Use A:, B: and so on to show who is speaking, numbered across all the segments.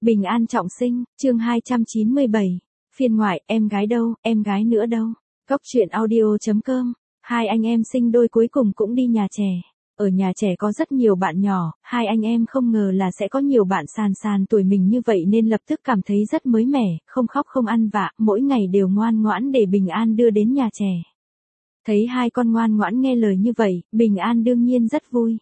A: Bình an trọng sinh, chương 297. Phiên ngoại, em gái đâu, em gái nữa đâu. Góc truyện audio.com. Hai anh em sinh đôi cuối cùng cũng đi nhà trẻ. Ở nhà trẻ có rất nhiều bạn nhỏ, hai anh em không ngờ là sẽ có nhiều bạn sàn tuổi mình như vậy nên lập tức cảm thấy rất mới mẻ, không khóc không ăn vạ, mỗi ngày đều ngoan ngoãn để Bình an đưa đến nhà trẻ. Thấy hai con ngoan ngoãn nghe lời như vậy, Bình an đương nhiên rất vui.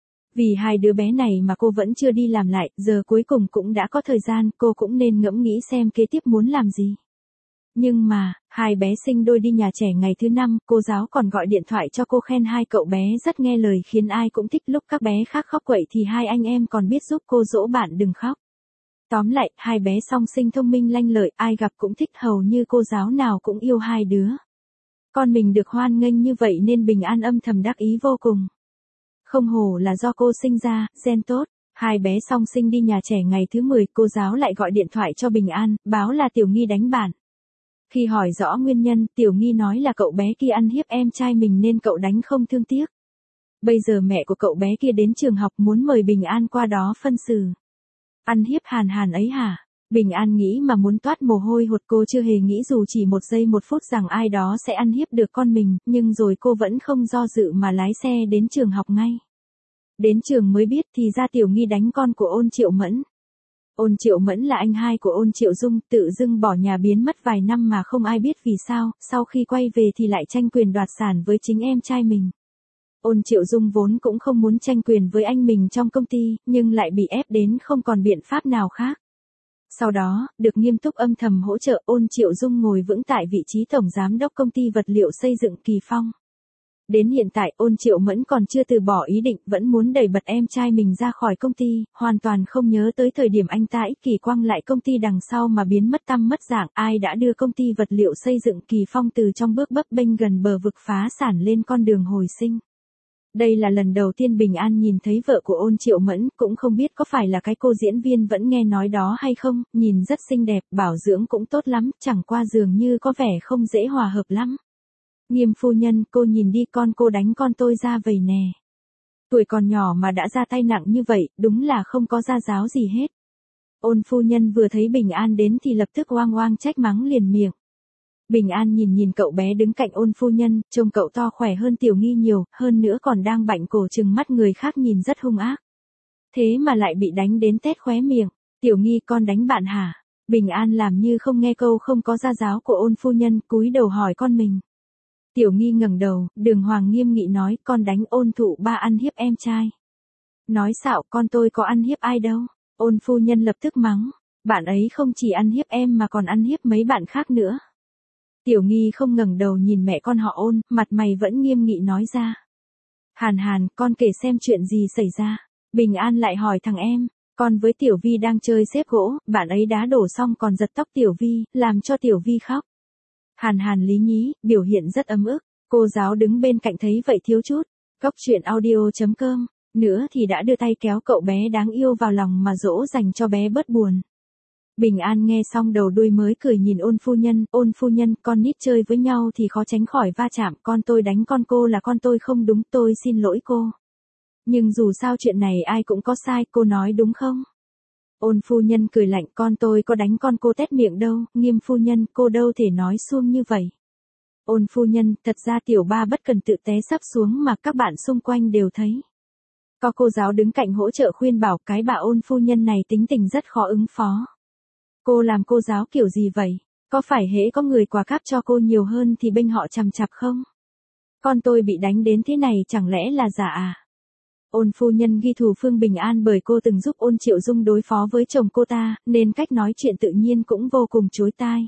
A: Vì hai đứa bé này mà cô vẫn chưa đi làm lại, giờ cuối cùng cũng đã có thời gian, cô cũng nên ngẫm nghĩ xem kế tiếp muốn làm gì. Nhưng mà, hai bé sinh đôi đi nhà trẻ ngày thứ 5, cô giáo còn gọi điện thoại cho cô khen hai cậu bé rất nghe lời khiến ai cũng thích. Lúc các bé khác khóc quậy thì hai anh em còn biết giúp cô dỗ bạn đừng khóc. Tóm lại, hai bé song sinh thông minh lanh lợi, ai gặp cũng thích, hầu như cô giáo nào cũng yêu hai đứa. Con mình được hoan nghênh như vậy nên Bình an âm thầm đắc ý vô cùng. Không hổ là do cô sinh ra, gen tốt. Hai bé song sinh đi nhà trẻ ngày thứ 10, cô giáo lại gọi điện thoại cho Bình an, báo là Tiểu Nghi đánh bạn. Khi hỏi rõ nguyên nhân, Tiểu Nghi nói là cậu bé kia ăn hiếp em trai mình nên cậu đánh không thương tiếc. Bây giờ mẹ của cậu bé kia đến trường học muốn mời Bình an qua đó phân xử. Ăn hiếp Hàn Hàn ấy hả? Bình an nghĩ mà muốn toát mồ hôi hột, cô chưa hề nghĩ dù chỉ 1 giây 1 phút rằng ai đó sẽ ăn hiếp được con mình, nhưng rồi cô vẫn không do dự mà lái xe đến trường học ngay. Đến trường mới biết thì ra Tiểu Nghi đánh con của Ôn Triệu Mẫn. Ôn Triệu Mẫn là anh hai của Ôn Triệu Dung, tự dưng bỏ nhà biến mất vài năm mà không ai biết vì sao, sau khi quay về thì lại tranh quyền đoạt sản với chính em trai mình. Ôn Triệu Dung vốn cũng không muốn tranh quyền với anh mình trong công ty, nhưng lại bị ép đến không còn biện pháp nào khác. Sau đó, được nghiêm túc âm thầm hỗ trợ, Ôn Triệu Dung ngồi vững tại vị trí tổng giám đốc công ty vật liệu xây dựng Kỳ Phong. Đến hiện tại, Ôn Triệu Mẫn còn chưa từ bỏ ý định, vẫn muốn đẩy bật em trai mình ra khỏi công ty, hoàn toàn không nhớ tới thời điểm anh ta ích kỷ quăng lại công ty đằng sau mà biến mất tăm mất dạng, ai đã đưa công ty vật liệu xây dựng Kỳ Phong từ trong bước bấp bênh gần bờ vực phá sản lên con đường hồi sinh. Đây là lần đầu tiên Bình an nhìn thấy vợ của Ôn Triệu Mẫn, cũng không biết có phải là cái cô diễn viên vẫn nghe nói đó hay không, nhìn rất xinh đẹp, bảo dưỡng cũng tốt lắm, chẳng qua dường như có vẻ không dễ hòa hợp lắm. Nghiêm phu nhân, cô nhìn đi, con cô đánh con tôi ra vậy nè. Tuổi còn nhỏ mà đã ra tay nặng như vậy, đúng là không có gia giáo gì hết. Ôn phu nhân vừa thấy Bình an đến thì lập tức oang oang trách mắng liền miệng. Bình an nhìn cậu bé đứng cạnh Ôn phu nhân, trông cậu to khỏe hơn Tiểu Nghi nhiều, hơn nữa còn đang bạnh cổ trừng mắt người khác nhìn rất hung ác. Thế mà lại bị đánh đến tét khóe miệng. Tiểu Nghi, con đánh bạn hả? Bình an làm như không nghe câu không có gia giáo của Ôn phu nhân, cúi đầu hỏi con mình. Tiểu Nghi ngẩng đầu, đường hoàng nghiêm nghị nói, con đánh Ôn thụ ba ăn hiếp em trai. Nói xạo, con tôi có ăn hiếp ai đâu. Ôn phu nhân lập tức mắng, bạn ấy không chỉ ăn hiếp em mà còn ăn hiếp mấy bạn khác nữa. Tiểu Nghi không ngẩng đầu nhìn mẹ con họ Ôn, mặt mày vẫn nghiêm nghị nói ra. Hàn Hàn, con kể xem chuyện gì xảy ra. Bình an lại hỏi thằng em, con với Tiểu Vi đang chơi xếp gỗ, bạn ấy đá đổ xong còn giật tóc Tiểu Vi, làm cho Tiểu Vi khóc. Hàn Hàn lý nhí, biểu hiện rất ấm ức, cô giáo đứng bên cạnh thấy vậy thiếu chút. Góc truyện audio.com, nữa thì đã đưa tay kéo cậu bé đáng yêu vào lòng mà dỗ dành cho bé bớt buồn. Bình an nghe xong đầu đuôi mới cười nhìn Ôn phu nhân, con nít chơi với nhau thì khó tránh khỏi va chạm, con tôi đánh con cô là con tôi không đúng, tôi xin lỗi cô. Nhưng dù sao chuyện này ai cũng có sai, cô nói đúng không? Ôn phu nhân cười lạnh, con tôi có đánh con cô tét miệng đâu. Nghiêm phu nhân, cô đâu thể nói suông như vậy. Ôn phu nhân, thật ra Tiểu Ba bất cần tự té sắp xuống mà các bạn xung quanh đều thấy. Có cô giáo đứng cạnh hỗ trợ khuyên bảo, cái bà Ôn phu nhân này tính tình rất khó ứng phó. Cô làm cô giáo kiểu gì vậy? Có phải hễ có người quà cáp cho cô nhiều hơn thì bênh họ chằm chặp không? Con tôi bị đánh đến thế này chẳng lẽ là giả à? Ôn phu nhân ghi thù Phương Bình an bởi cô từng giúp Ôn Triệu Dung đối phó với chồng cô ta, nên cách nói chuyện tự nhiên cũng vô cùng chối tai.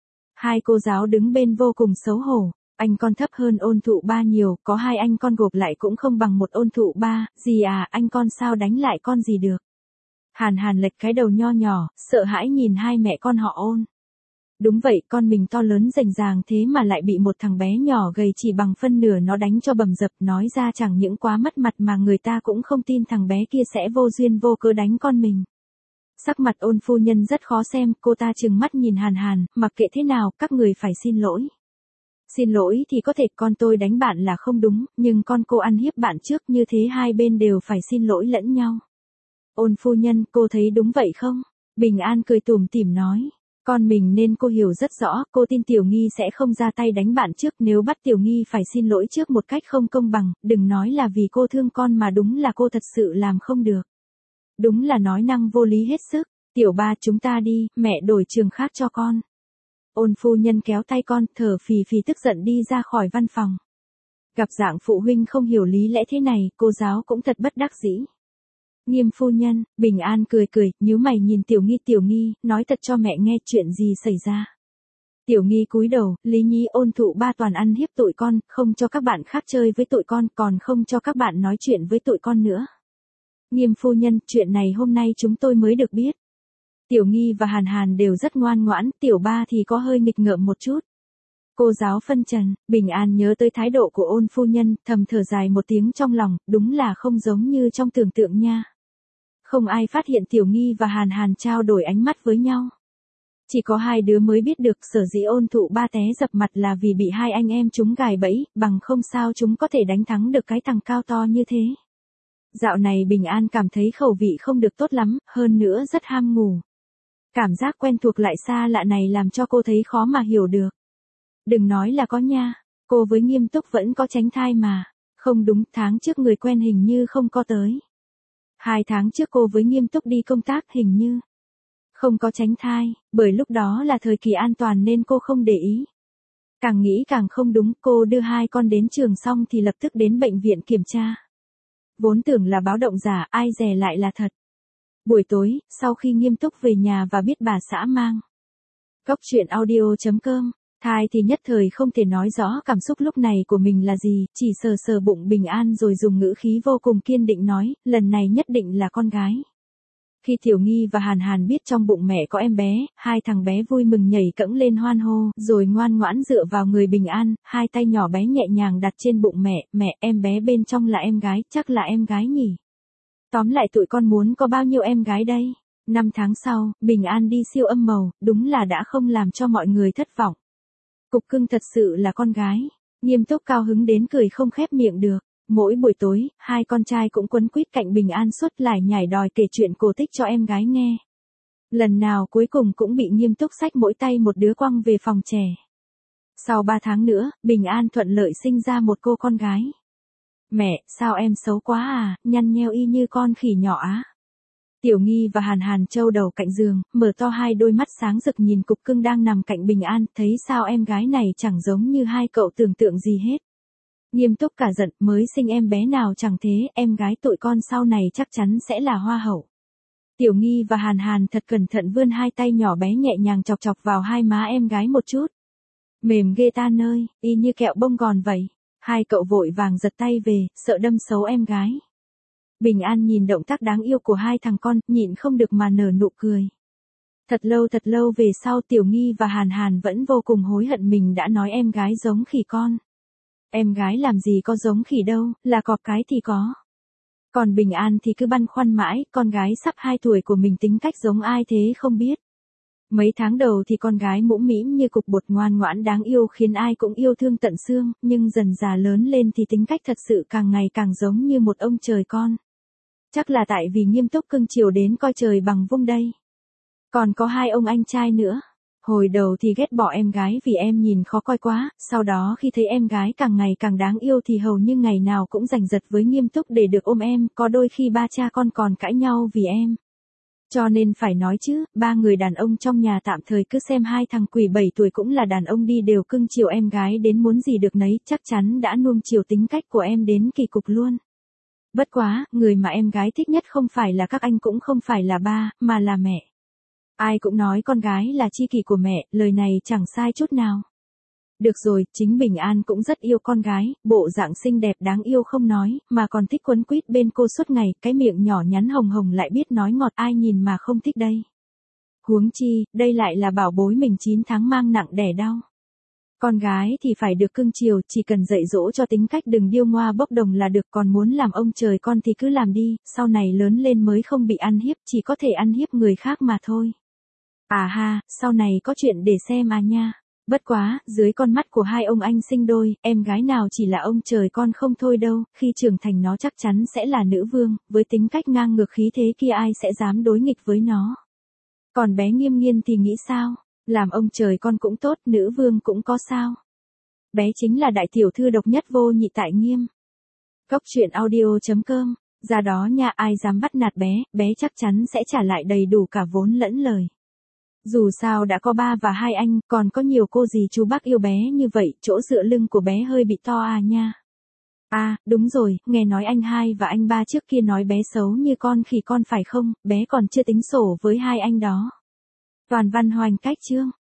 A: Hai cô giáo đứng bên vô cùng xấu hổ, anh con thấp hơn Ôn thụ ba nhiều, có hai anh con gộp lại cũng không bằng một Ôn thụ ba, gì à, anh con sao đánh lại con gì được. Hàn Hàn lệch cái đầu nho nhỏ, sợ hãi nhìn hai mẹ con họ Ôn. Đúng vậy, con mình to lớn rành ràng thế mà lại bị một thằng bé nhỏ gầy chỉ bằng phân nửa nó đánh cho bầm dập, nói ra chẳng những quá mất mặt mà người ta cũng không tin thằng bé kia sẽ vô duyên vô cớ đánh con mình. Sắc mặt Ôn phu nhân rất khó xem, cô ta trừng mắt nhìn Hàn Hàn, mặc kệ thế nào, các người phải xin lỗi. Xin lỗi thì có thể con tôi đánh bạn là không đúng, nhưng con cô ăn hiếp bạn trước như thế hai bên đều phải xin lỗi lẫn nhau. Ôn phu nhân, cô thấy đúng vậy không? Bình An cười tủm tỉm nói. Con mình nên cô hiểu rất rõ, cô tin Tiểu Nghi sẽ không ra tay đánh bạn trước, nếu bắt Tiểu Nghi phải xin lỗi trước một cách không công bằng, đừng nói là vì cô thương con mà đúng là cô thật sự làm không được. Đúng là nói năng vô lý hết sức. Tiểu Ba, chúng ta đi, mẹ đổi trường khác cho con. Ôn phu nhân kéo tay con, thở phì phì tức giận đi ra khỏi văn phòng. Gặp dạng phụ huynh không hiểu lý lẽ thế này, cô giáo cũng thật bất đắc dĩ. Nghiêm phu nhân, Bình An cười cười, nhíu mày nhìn Tiểu Nghi, nói thật cho mẹ nghe chuyện gì xảy ra. Tiểu Nghi cúi đầu, Lý Nhi ôn thụ ba toàn ăn hiếp tụi con, không cho các bạn khác chơi với tụi con, còn không cho các bạn nói chuyện với tụi con nữa. Nghiêm phu nhân, chuyện này hôm nay chúng tôi mới được biết. Tiểu Nghi và Hàn Hàn đều rất ngoan ngoãn, Tiểu Ba thì có hơi nghịch ngợm một chút. Cô giáo phân trần, Bình An nhớ tới thái độ của ôn phu nhân, thầm thở dài một tiếng trong lòng, đúng là không giống như trong tưởng tượng nha. Không ai phát hiện Tiểu Nghi và Hàn Hàn trao đổi ánh mắt với nhau. Chỉ có hai đứa mới biết được sở dĩ ôn thụ ba té dập mặt là vì bị hai anh em chúng gài bẫy, bằng không sao chúng có thể đánh thắng được cái thằng cao to như thế. Dạo này Bình An cảm thấy khẩu vị không được tốt lắm, hơn nữa rất ham ngủ. Cảm giác quen thuộc lại xa lạ này làm cho cô thấy khó mà hiểu được. Đừng nói là có nha, cô với Nghiêm Túc vẫn có tránh thai mà. Không đúng, tháng trước người quen hình như không có tới. 2 tháng trước cô với Nghiêm Túc đi công tác hình như không có tránh thai, bởi lúc đó là thời kỳ an toàn nên cô không để ý. Càng nghĩ càng không đúng, cô đưa hai con đến trường xong thì lập tức đến bệnh viện kiểm tra. Vốn tưởng là báo động giả, ai dè lại là thật. Buổi tối, sau khi Nghiêm Túc về nhà và biết bà xã mang Góc truyện audio.com thai thì nhất thời không thể nói rõ cảm xúc lúc này của mình là gì, chỉ sờ sờ bụng Bình An rồi dùng ngữ khí vô cùng kiên định nói, lần này nhất định là con gái. Khi Tiểu Nghi và Hàn Hàn biết trong bụng mẹ có em bé, hai thằng bé vui mừng nhảy cẫng lên hoan hô, rồi ngoan ngoãn dựa vào người Bình An, hai tay nhỏ bé nhẹ nhàng đặt trên bụng mẹ, em bé bên trong là em gái, chắc là em gái nhỉ. Tóm lại tụi con muốn có bao nhiêu em gái đây? 5 tháng sau, Bình An đi siêu âm màu, đúng là đã không làm cho mọi người thất vọng. Cục cưng thật sự là con gái. Nghiêm Túc cao hứng đến cười không khép miệng được. Mỗi buổi tối, hai con trai cũng quấn quýt cạnh Bình An suốt lải nhải đòi kể chuyện cổ tích cho em gái nghe. Lần nào cuối cùng cũng bị Nghiêm Túc xách mỗi tay một đứa quăng về phòng trẻ. Sau 3 tháng nữa, Bình An thuận lợi sinh ra một cô con gái. Mẹ, sao em xấu quá à, nhăn nheo y như con khỉ nhỏ á. Tiểu Nghi và Hàn Hàn trâu đầu cạnh giường, mở to hai đôi mắt sáng rực nhìn cục cưng đang nằm cạnh Bình An, thấy sao em gái này chẳng giống như hai cậu tưởng tượng gì hết. Nghiêm Túc cả giận, mới sinh em bé nào chẳng thế, em gái tụi con sau này chắc chắn sẽ là hoa hậu. Tiểu Nghi và Hàn Hàn thật cẩn thận vươn hai tay nhỏ bé nhẹ nhàng chọc chọc vào hai má em gái một chút. Mềm ghê ta nơi, y như kẹo bông gòn vậy. Hai cậu vội vàng giật tay về, sợ đâm xấu em gái. Bình An nhìn động tác đáng yêu của hai thằng con, nhịn không được mà nở nụ cười. Thật lâu về sau Tiểu Nghi và Hàn Hàn vẫn vô cùng hối hận mình đã nói em gái giống khỉ con. Em gái làm gì có giống khỉ đâu, là cọp cái thì có. Còn Bình An thì cứ băn khoăn mãi, con gái sắp 2 tuổi của mình tính cách giống ai thế không biết. Mấy tháng đầu thì con gái mũm mĩm như cục bột ngoan ngoãn đáng yêu khiến ai cũng yêu thương tận xương, nhưng dần dà lớn lên thì tính cách thật sự càng ngày càng giống như một ông trời con. Chắc là tại vì Nghiêm Túc cưng chiều đến coi trời bằng vung đây. Còn có hai ông anh trai nữa. Hồi đầu thì ghét bỏ em gái vì em nhìn khó coi quá, sau đó khi thấy em gái càng ngày càng đáng yêu thì hầu như ngày nào cũng giành giật với Nghiêm Túc để được ôm em, có đôi khi ba cha con còn cãi nhau vì em. Cho nên phải nói chứ, ba người đàn ông trong nhà tạm thời cứ xem hai thằng quỷ 7 tuổi cũng là đàn ông đi đều cưng chiều em gái đến muốn gì được nấy, chắc chắn đã nuông chiều tính cách của em đến kỳ cục luôn. Bất quá, người mà em gái thích nhất không phải là các anh cũng không phải là ba, mà là mẹ. Ai cũng nói con gái là chi kỷ của mẹ, lời này chẳng sai chút nào. Được rồi, chính Bình An cũng rất yêu con gái, bộ dạng xinh đẹp đáng yêu không nói, mà còn thích quấn quýt bên cô suốt ngày, cái miệng nhỏ nhắn hồng hồng lại biết nói ngọt ai nhìn mà không thích đây. Huống chi, đây lại là bảo bối mình 9 tháng mang nặng đẻ đau. Con gái thì phải được cưng chiều, chỉ cần dạy dỗ cho tính cách đừng điêu ngoa bốc đồng là được, còn muốn làm ông trời con thì cứ làm đi, sau này lớn lên mới không bị ăn hiếp, chỉ có thể ăn hiếp người khác mà thôi. À ha, sau này có chuyện để xem à nha. Bất quá, dưới con mắt của hai ông anh sinh đôi, em gái nào chỉ là ông trời con không thôi đâu, khi trưởng thành nó chắc chắn sẽ là nữ vương, với tính cách ngang ngược khí thế kia ai sẽ dám đối nghịch với nó. Còn bé Nghiêm Nghiên thì nghĩ sao? Làm ông trời con cũng tốt, nữ vương cũng có sao? Bé chính là đại tiểu thư độc nhất vô nhị tại Nghiêm. Cốc truyện audio.com, ra đó nha, ai dám bắt nạt bé, bé chắc chắn sẽ trả lại đầy đủ cả vốn lẫn lời. Dù sao đã có ba và hai anh, còn có nhiều cô dì chú bác yêu bé như vậy, chỗ dựa lưng của bé hơi bị to à nha. À, đúng rồi, nghe nói anh hai và anh ba trước kia nói bé xấu như con khỉ con phải không, bé còn chưa tính sổ với hai anh đó. Toàn văn hoành cách chương.